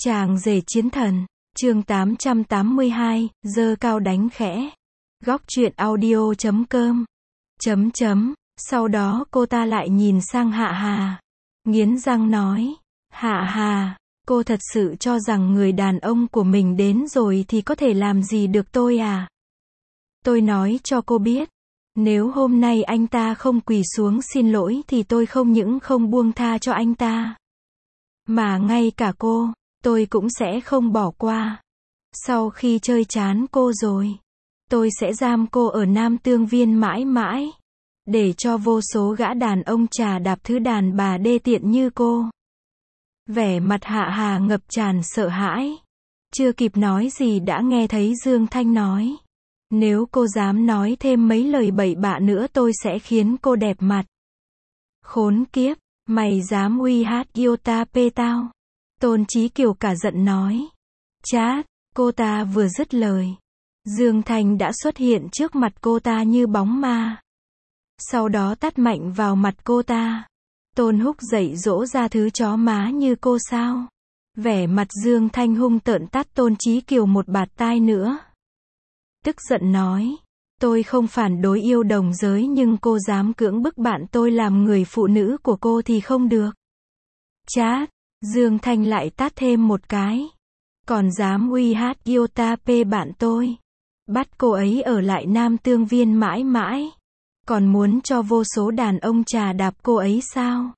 Chàng rể chiến thần, chương 882, giơ cao đánh khẽ. Góc truyện audio.com. Sau đó cô ta lại nhìn sang Hạ Hà. Nghiến răng nói, Hạ Hà, cô thật sự cho rằng người đàn ông của mình đến rồi thì có thể làm gì được tôi à? Tôi nói cho cô biết, nếu hôm nay anh ta không quỳ xuống xin lỗi thì tôi không những không buông tha cho anh ta, mà ngay cả cô, tôi cũng sẽ không bỏ qua. Sau khi chơi chán cô rồi, tôi sẽ giam cô ở Nam Tương Viên mãi mãi, để cho vô số gã đàn ông trà đạp thứ đàn bà đê tiện như cô. Vẻ mặt Hạ Hà ngập tràn sợ hãi. Chưa kịp nói gì đã nghe thấy Dương Thanh nói, nếu cô dám nói thêm mấy lời bậy bạ nữa tôi sẽ khiến cô đẹp mặt. Khốn kiếp, mày dám uy hát yêu ta pê tao? Tôn Chí Kiều cả giận nói. Chát, cô ta vừa dứt lời, Dương Thanh đã xuất hiện trước mặt cô ta như bóng ma. Sau đó tát mạnh vào mặt cô ta. Tôn Húc dạy dỗ ra thứ chó má như cô sao? Vẻ mặt Dương Thanh hung tợn tát Tôn Chí Kiều một bạt tai nữa. Tức giận nói, tôi không phản đối yêu đồng giới nhưng cô dám cưỡng bức bạn tôi làm người phụ nữ của cô thì không được. Chát, Dương Thanh lại tát thêm một cái. Còn dám uy hát yêu ta pê bạn tôi. Bắt cô ấy ở lại Nam Tương Viên mãi mãi. Còn muốn cho vô số đàn ông trà đạp cô ấy sao?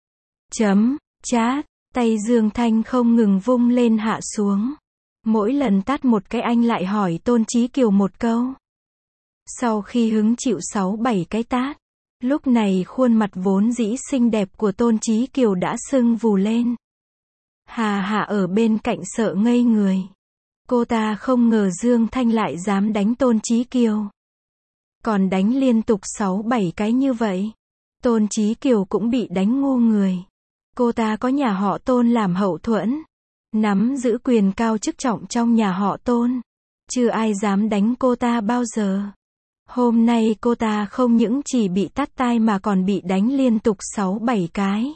Chát, tay Dương Thanh không ngừng vung lên hạ xuống. Mỗi lần tát một cái anh lại hỏi Tôn Chí Kiều một câu. Sau khi hứng chịu 6-7 cái tát, lúc này khuôn mặt vốn dĩ xinh đẹp của Tôn Chí Kiều đã sưng vù lên. Hà Hà ở bên cạnh sợ ngây người. Cô ta không ngờ Dương Thanh lại dám đánh Tôn Chí Kiều. Còn đánh liên tục 6-7 cái như vậy. Tôn Chí Kiều cũng bị đánh ngu người. Cô ta có nhà họ Tôn làm hậu thuẫn, nắm giữ quyền cao chức trọng trong nhà họ Tôn. Chưa ai dám đánh cô ta bao giờ. Hôm nay cô ta không những chỉ bị tát tai mà còn bị đánh liên tục 6-7 cái.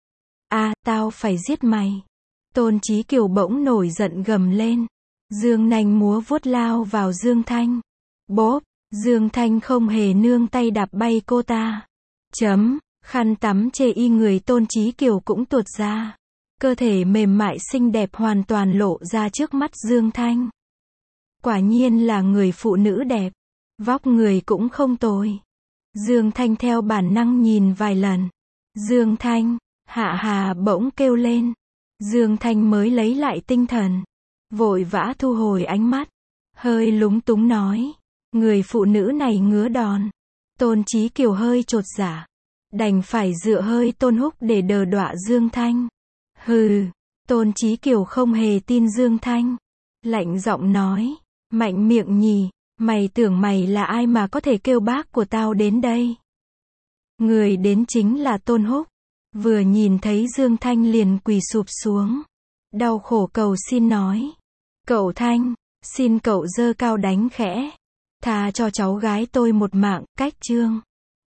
Tao phải giết mày. Tôn Chí Kiều bỗng nổi giận gầm lên. Dương nanh múa vuốt lao vào Dương Thanh. Bốp, Dương Thanh không hề nương tay đạp bay cô ta. Khăn tắm chê y người Tôn Chí Kiều cũng tuột ra. Cơ thể mềm mại xinh đẹp hoàn toàn lộ ra trước mắt Dương Thanh. Quả nhiên là người phụ nữ đẹp. Vóc người cũng không tồi. Dương Thanh theo bản năng nhìn vài lần. Dương Thanh, Hạ Hà bỗng kêu lên. Dương Thanh mới lấy lại tinh thần. Vội vã thu hồi ánh mắt. Hơi lúng túng nói. Người phụ nữ này ngứa đòn. Tôn Chí Kiều hơi chột dạ. Đành phải dựa hơi Tôn Húc để đờ đọa Dương Thanh. Hừ, Tôn Chí Kiều không hề tin Dương Thanh. Lạnh giọng nói. Mạnh miệng nhì, mày tưởng mày là ai mà có thể kêu bác của tao đến đây? Người đến chính là Tôn Húc. Vừa nhìn thấy Dương Thanh liền quỳ sụp xuống. Đau khổ cầu xin nói. Cậu Thanh, xin cậu giơ cao đánh khẽ. Tha cho cháu gái tôi một mạng, cách chương.